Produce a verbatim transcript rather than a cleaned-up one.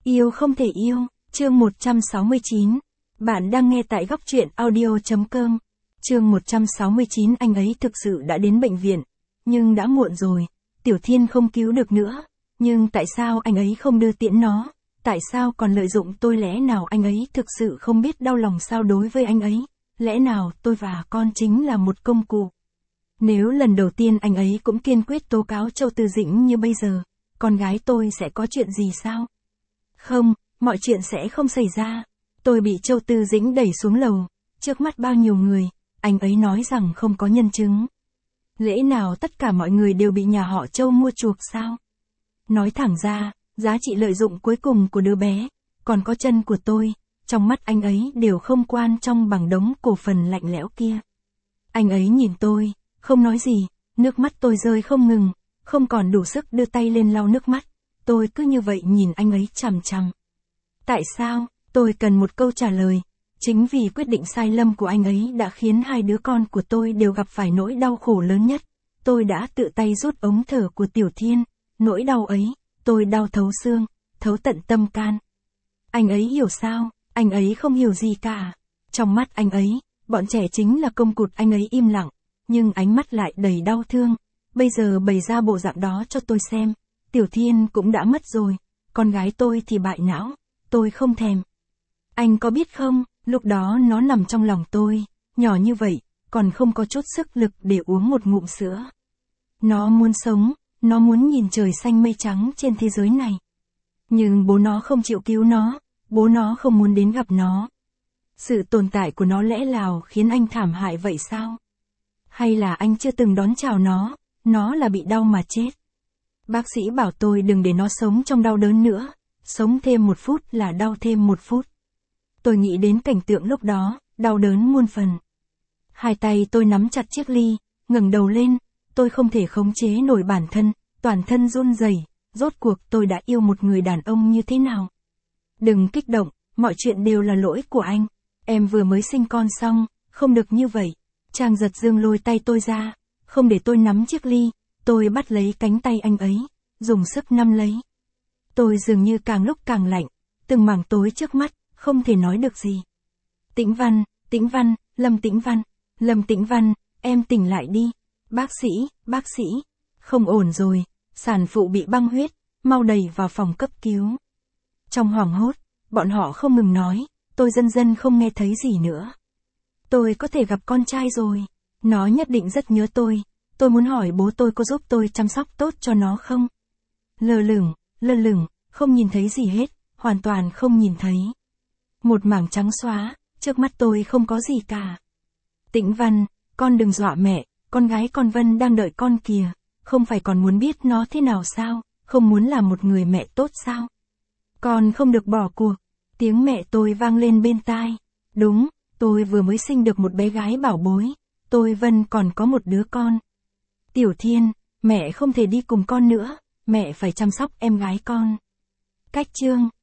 Yêu không thể yêu, chương một trăm sáu mươi chín. Bạn đang nghe tại góc truyện audio chấm com. Chương một trăm sáu mươi chín. Anh ấy thực sự đã đến bệnh viện, nhưng đã muộn rồi, Tiểu Thiên không cứu được nữa. Nhưng tại sao anh ấy không đưa tiễn nó? Tại sao còn lợi dụng tôi? Lẽ nào anh ấy thực sự không biết đau lòng sao đối với anh ấy? Lẽ nào tôi và con chính là một công cụ? Nếu lần đầu tiên anh ấy cũng kiên quyết tố cáo Châu Tư Dĩnh như bây giờ, con gái tôi sẽ có chuyện gì sao? Không, mọi chuyện sẽ không xảy ra. Tôi bị Châu Tư Dĩnh đẩy xuống lầu, trước mắt bao nhiêu người, anh ấy nói rằng không có nhân chứng. Lẽ nào tất cả mọi người đều bị nhà họ Châu mua chuộc sao? Nói thẳng ra, giá trị lợi dụng cuối cùng của đứa bé, còn có chân của tôi, trong mắt anh ấy đều không quan trọng bằng đống cổ phần lạnh lẽo kia. Anh ấy nhìn tôi, không nói gì, nước mắt tôi rơi không ngừng, không còn đủ sức đưa tay lên lau nước mắt. Tôi cứ như vậy nhìn anh ấy chằm chằm. Tại sao? Tôi cần một câu trả lời. Chính vì quyết định sai lầm của anh ấy đã khiến hai đứa con của tôi đều gặp phải nỗi đau khổ lớn nhất. Tôi đã tự tay rút ống thở của Tiểu Thiên. Nỗi đau ấy, tôi đau thấu xương, thấu tận tâm can. Anh ấy hiểu sao? Anh ấy không hiểu gì cả. Trong mắt anh ấy, bọn trẻ chính là công cụ. Anh ấy im lặng, nhưng ánh mắt lại đầy đau thương. Bây giờ bày ra bộ dạng đó cho tôi xem. Tiểu Thiên cũng đã mất rồi, con gái tôi thì bại não, tôi không thèm. Anh có biết không, lúc đó nó nằm trong lòng tôi, nhỏ như vậy, còn không có chút sức lực để uống một ngụm sữa. Nó muốn sống, nó muốn nhìn trời xanh mây trắng trên thế giới này. Nhưng bố nó không chịu cứu nó, bố nó không muốn đến gặp nó. Sự tồn tại của nó lẽ nào khiến anh thảm hại vậy sao? Hay là anh chưa từng đón chào nó, nó là bị đau mà chết? Bác sĩ bảo tôi đừng để nó sống trong đau đớn nữa, sống thêm một phút là đau thêm một phút. Tôi nghĩ đến cảnh tượng lúc đó, đau đớn muôn phần. Hai tay tôi nắm chặt chiếc ly, ngẩng đầu lên, tôi không thể khống chế nổi bản thân, toàn thân run rẩy. Rốt cuộc tôi đã yêu một người đàn ông như thế nào? Đừng kích động, mọi chuyện đều là lỗi của anh. Em vừa mới sinh con xong, không được như vậy. Trang giật dương lôi tay tôi ra, không để tôi nắm chiếc ly. Tôi bắt lấy cánh tay anh ấy, dùng sức nắm lấy. Tôi dường như càng lúc càng lạnh, từng mảng tối trước mắt, không thể nói được gì. Tĩnh Văn, Tĩnh Văn, Lâm Tĩnh Văn, Lâm Tĩnh Văn, em tỉnh lại đi. Bác sĩ, bác sĩ, không ổn rồi, sản phụ bị băng huyết, mau đẩy vào phòng cấp cứu. Trong hoảng hốt, bọn họ không ngừng nói, tôi dần dần không nghe thấy gì nữa. Tôi có thể gặp con trai rồi, nó nhất định rất nhớ tôi. Tôi muốn hỏi bố tôi có giúp tôi chăm sóc tốt cho nó không? Lơ lửng, lơ lửng, không nhìn thấy gì hết, hoàn toàn không nhìn thấy. Một mảng trắng xóa, trước mắt tôi không có gì cả. Tĩnh Văn, con đừng dọa mẹ, con gái con Vân đang đợi con kìa, không phải còn muốn biết nó thế nào sao, không muốn là một người mẹ tốt sao? Con không được bỏ cuộc, tiếng mẹ tôi vang lên bên tai. Đúng, tôi vừa mới sinh được một bé gái bảo bối, tôi Vân còn có một đứa con. Tiểu Thiên, mẹ không thể đi cùng con nữa, mẹ phải chăm sóc em gái con. Cách chương